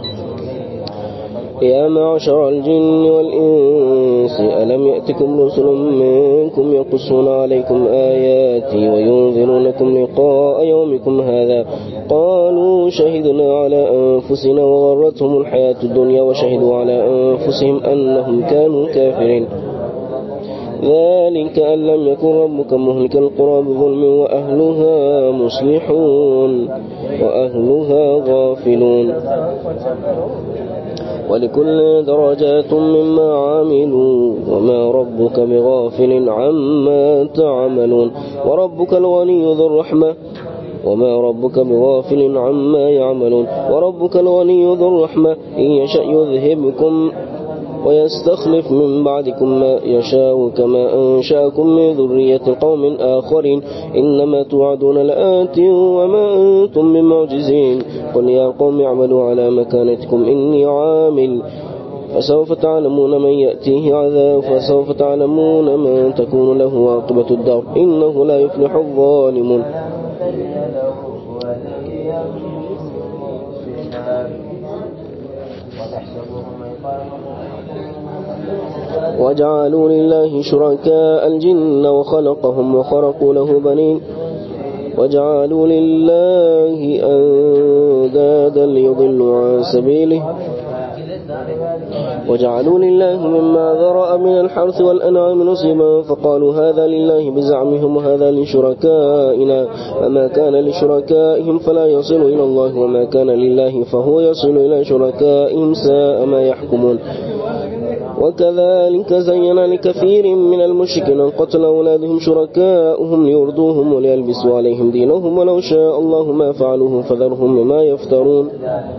يا معشر الجن والإنس ألم يأتكم رسل منكم يقصون عليكم آياتي وينذرونكم لقاء يومكم هذا قالوا شهدنا على أنفسنا وغرتهم الحياة الدنيا وشهدوا على أنفسهم أنهم كانوا كافرين ذلك أن لم يكن ربك مهلك القرى بظلم وأهلها مصلحون وأهلها غافلون ولكل درجات مما عملوا وما ربك بغافل عما تعملون وربك الغني ذو الرحمة وما ربك بغافل عما يعملون وربك الغني ذو الرحمة إن يشأ يذهبكم ويستخلف من بعدكم ما يشاء كما أنشأكم من ذرية قوم آخرين إنما توعدون لآت وما أنتم بمعجزين قل يا قوم اعملوا على مكانتكم إني عامل فسوف تعلمون من يأتيه عذاب فسوف تعلمون من تكون له عاقبة الدار إنه لا يفلح الظالمون وجعلوا لله شركاء الجن وخلقهم وخرقوا له بنين وجعلوا لله أندادا ليضلوا عن سبيله وجعلوا لله مما ذرأ من الحرث والأنعام نصيبا فقالوا هذا لله بزعمهم وهذا لشركائنا فما كان لشركائهم فلا يصل إلى الله وما كان لله فهو يصل إلى شركائهم ساء ما يحكمون وكذلك زين لكثير من المشركين أن قتل أولادهم شركاؤهم ليرضوهم وليلبسوا عليهم دينهم ولو شاء الله ما فعلوه فذرهم وما يفترون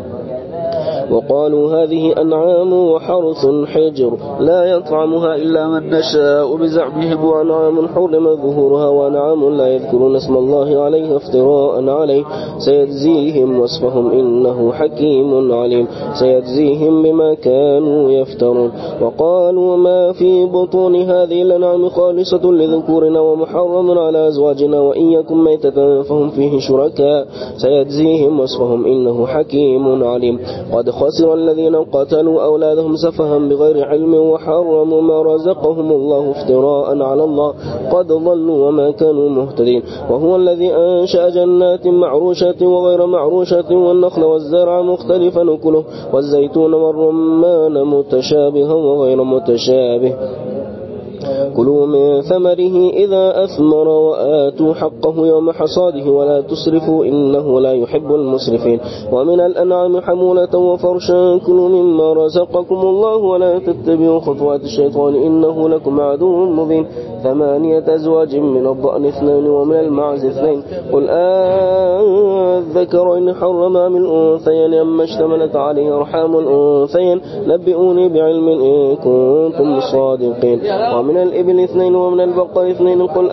وقالوا هذه أنعام وحرث حجر لا يطعمها إلا من نشاء بزعمهم وأنعام حرم ظهورها وأنعام لا يذكرون اسم الله عليها افتراء عليه سيجزيهم وصفهم إنه حكيم عليم سيجزيهم بما كانوا يفترون وقالوا ما في بطون هذه الأنعام خالصة لذكورنا ومحرم على أزواجنا وإن يكن ميتة فهم فيه شركاء سيجزيهم وصفهم إنه حكيم عليم قد خسر الذين قتلوا أولادهم سفها بغير علم وحرموا ما رزقهم الله افتراء على الله قد ضلوا وما كانوا مهتدين وهو الذي أنشأ جنات معروشة وغير معروشة والنخل والزرع مختلفا أكله والزيتون والرمان متشابها وغير متشابه كلوا من ثمره إذا أثمر وآتوا حقه يوم حصاده ولا تسرفوا إنه لا يحب المسرفين ومن الأنعام حمولة وفرشا كلوا مما رزقكم الله ولا تتبعوا خطوات الشيطان إنه لكم عدو مبين 8 أزواج من الضأن 2 ومن المعز 2 قل الذكرين حرم من الأنثيين أما اشتملت عليه أرحام الأنثيين نبئوني بعلم إن كنتم صادقين ومن الإبل 2 ومن البقر 2 قل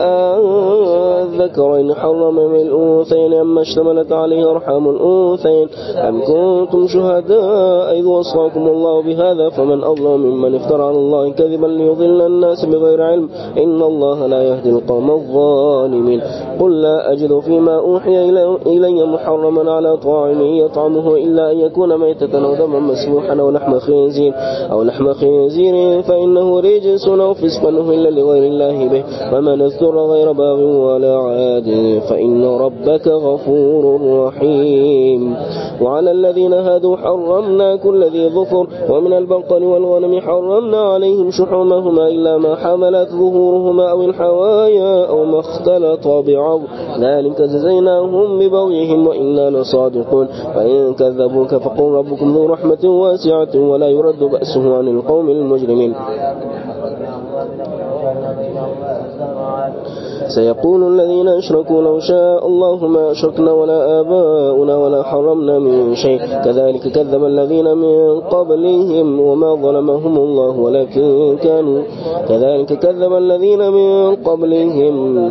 الذكرين حرم من الأنثيين أما اشتملت عليه أرحام الأنثيين أم كنتم شهداء إذ وصاكم الله بهذا فمن أظلم ممن افترى على الله كذبا ليضل الناس بغير علم إن الله لا يهدي القوم الظالمين قل لا أجد فيما أوحي إلي محرما على طاعم يطعمه إلا أن يكون ميتة أو دما مسفوحا أو لحم خنزير فإنه رجس أو فسقا إلا لغير الله به ومن اضطر غير باغ ولا عاد فإن ربك غفور رحيم وعلى الذين هادوا حرمنا كل ذي ظفر ومن البقر والغنم حرمنا عليهم شحومهما إلا ما حملت ظهورهما أو الحوايا أو ما اختلط بعض ذلك جزيناهم ببغيهم وإنا لصادقون فإن كذبوك فقل ربكم ذو رحمة واسعة ولا يرد بأسه عن القوم المجرمين سيقول الذين أشركوا لو شاء الله ما أشركنا ولا آباؤنا ولا حرمنا من شيء كذلك كذب الذين من قبلهم وما ظلمهم الله ولكن كانوا كذلك كذب الذين من قبلهم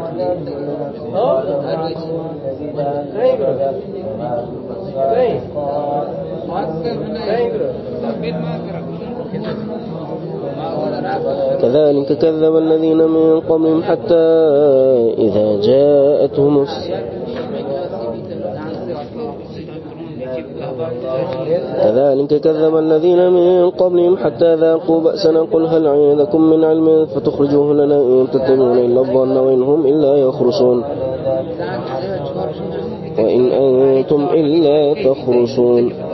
كذلك كذب الذين من قبلهم حتى إذا جاءتهم كذلك كذب الذين من قبلهم حتى ذاقوا بأسنا قل هل عندكم من علم فتخرجوه لنا إن تتبعون إلا الظن وإن هم إلا يخرصون وإن أنتم إلا تخرصون